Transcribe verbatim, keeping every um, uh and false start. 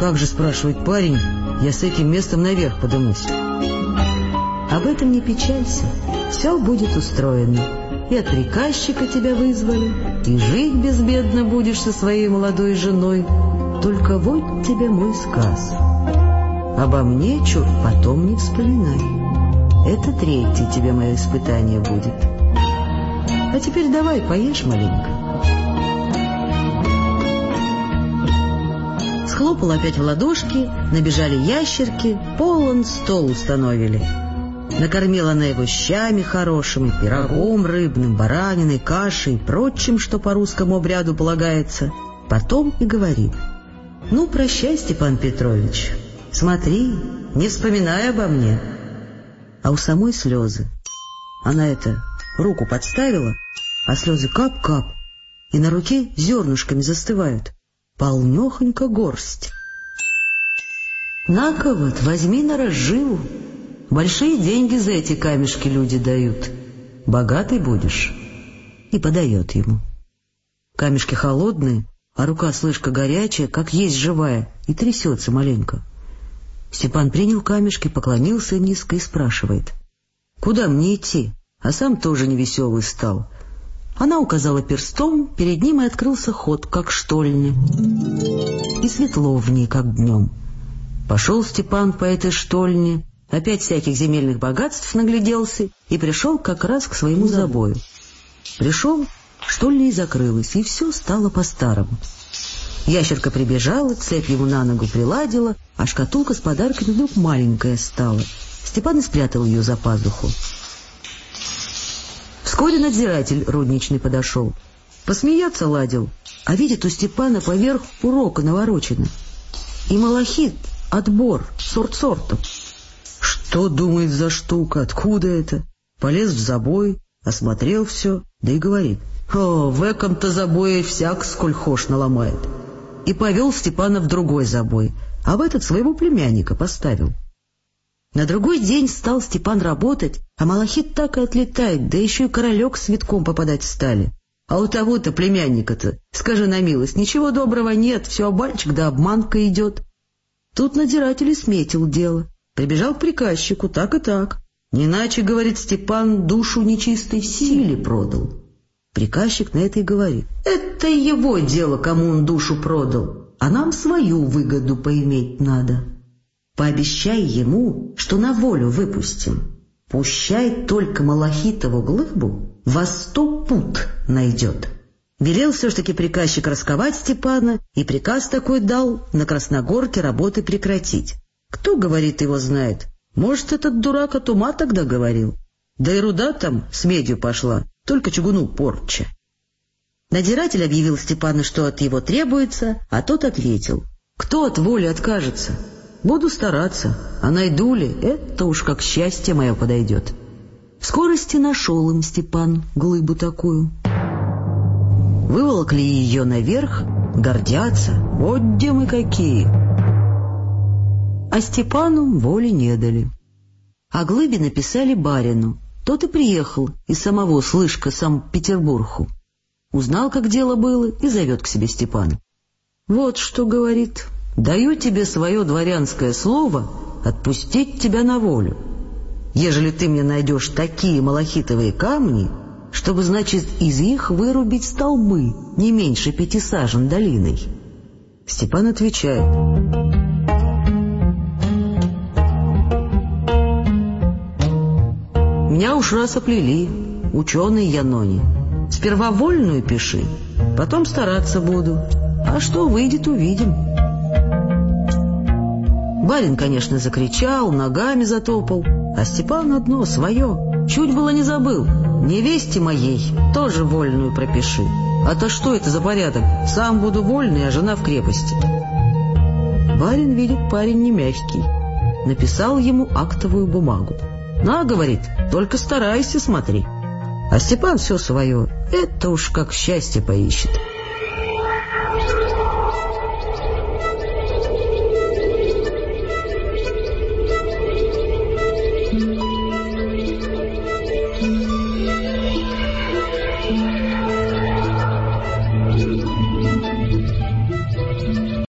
как же, спрашивает парень, я с этим местом наверх подымусь? Об этом не печалься, все будет устроено. И от приказчика тебя вызвали, и жить безбедно будешь со своей молодой женой. Только вот тебе мой сказ. Обо мне, чур, потом не вспоминай. Это третье тебе мое испытание будет. А теперь давай поешь маленько. Схлопал опять в ладошки, набежали ящерки, полон стол установили. Накормила она его щами хорошими, пирогом рыбным, бараниной, кашей, прочим, что по русскому обряду полагается. Потом и говорит: ну, прощай, Степан Петрович, смотри, не вспоминай обо мне. А у самой слезы. Она это, руку подставила, а слезы кап-кап, и на руке зернышками застывают. Полнехонько горсть. На-ка вот, возьми на разживу. Большие деньги за эти камешки люди дают. Богатый будешь. И подает ему. Камешки холодные, а рука, слышка, горячая, как есть живая, и трясется маленько. Степан принял камешки, поклонился низко и спрашивает: куда мне идти? А сам тоже невеселый стал. Она указала перстом, перед ним и открылся ход, как штольня. И светло в ней, как днем. Пошел Степан по этой штольне, опять всяких земельных богатств нагляделся и пришел как раз к своему забою. Пришел, штольня и закрылась, и все стало по-старому. Ящерка прибежала, цепь ему на ногу приладила, а шкатулка с подарками вдруг маленькая стала. Степан и спрятал ее за пазуху. Вскоре надзиратель рудничный подошел. Посмеяться ладил, а видит у Степана поверх урока наворочено. И малахит, отбор, сорт сортом. Что, думает, за штука, откуда это? Полез в забой, осмотрел все, да и говорит: о, в эком-то забое всяк сколь хошь наломает. И повел Степана в другой забой, а в этот своего племянника поставил. На другой день стал Степан работать, а малахит так и отлетает, да еще и королек с цветком попадать стали. А у того-то племянника-то, скажи на милость, ничего доброго нет, все обманчик да обманка идет. Тут надзиратель и сметил дело. Прибежал к приказчику, так и так. Не иначе, говорит Степан, душу нечистой силе продал. Приказчик на это и говорит: это его дело, кому он душу продал, а нам свою выгоду поиметь надо. Пообещай ему, что на волю выпустим. Пущай только малахитову глыбу во сто пут найдет. Велел все-таки приказчик расковать Степана, и приказ такой дал на Красногорке работы прекратить. Кто, говорит, его знает? Может, этот дурак от ума тогда говорил? Да и руда там с медью пошла, только чугуну порча. Надзиратель объявил Степану, что от его требуется, а тот ответил: кто от воли откажется? Буду стараться, а найду ли, это уж как счастье мое подойдет. В скорости нашел им Степан глыбу такую. Выволокли ее наверх, гордятся, вот где мы какие. А Степану воли не дали. О глыбе написали барину. Тот и приехал из самого слышка Санкт-Петербургу. Узнал, как дело было, и зовет к себе Степана. Вот что говорит: даю тебе свое дворянское слово отпустить тебя на волю, ежели ты мне найдешь такие малахитовые камни, чтобы, значит, из них вырубить столбы не меньше пяти сажен долиной. Степан отвечает: меня уж раз оплели, ученый Янони. Сперва вольную пиши, потом стараться буду, а что выйдет, увидим. Барин, конечно, закричал, ногами затопал, а Степан одно свое, чуть было не забыл: невесте моей тоже вольную пропиши. А то что это за порядок? Сам буду вольный, а жена в крепости. Барин видит, парень не мягкий. Написал ему актовую бумагу. На, говорит, только старайся, смотри. А Степан все свое, это уж как счастье поищет.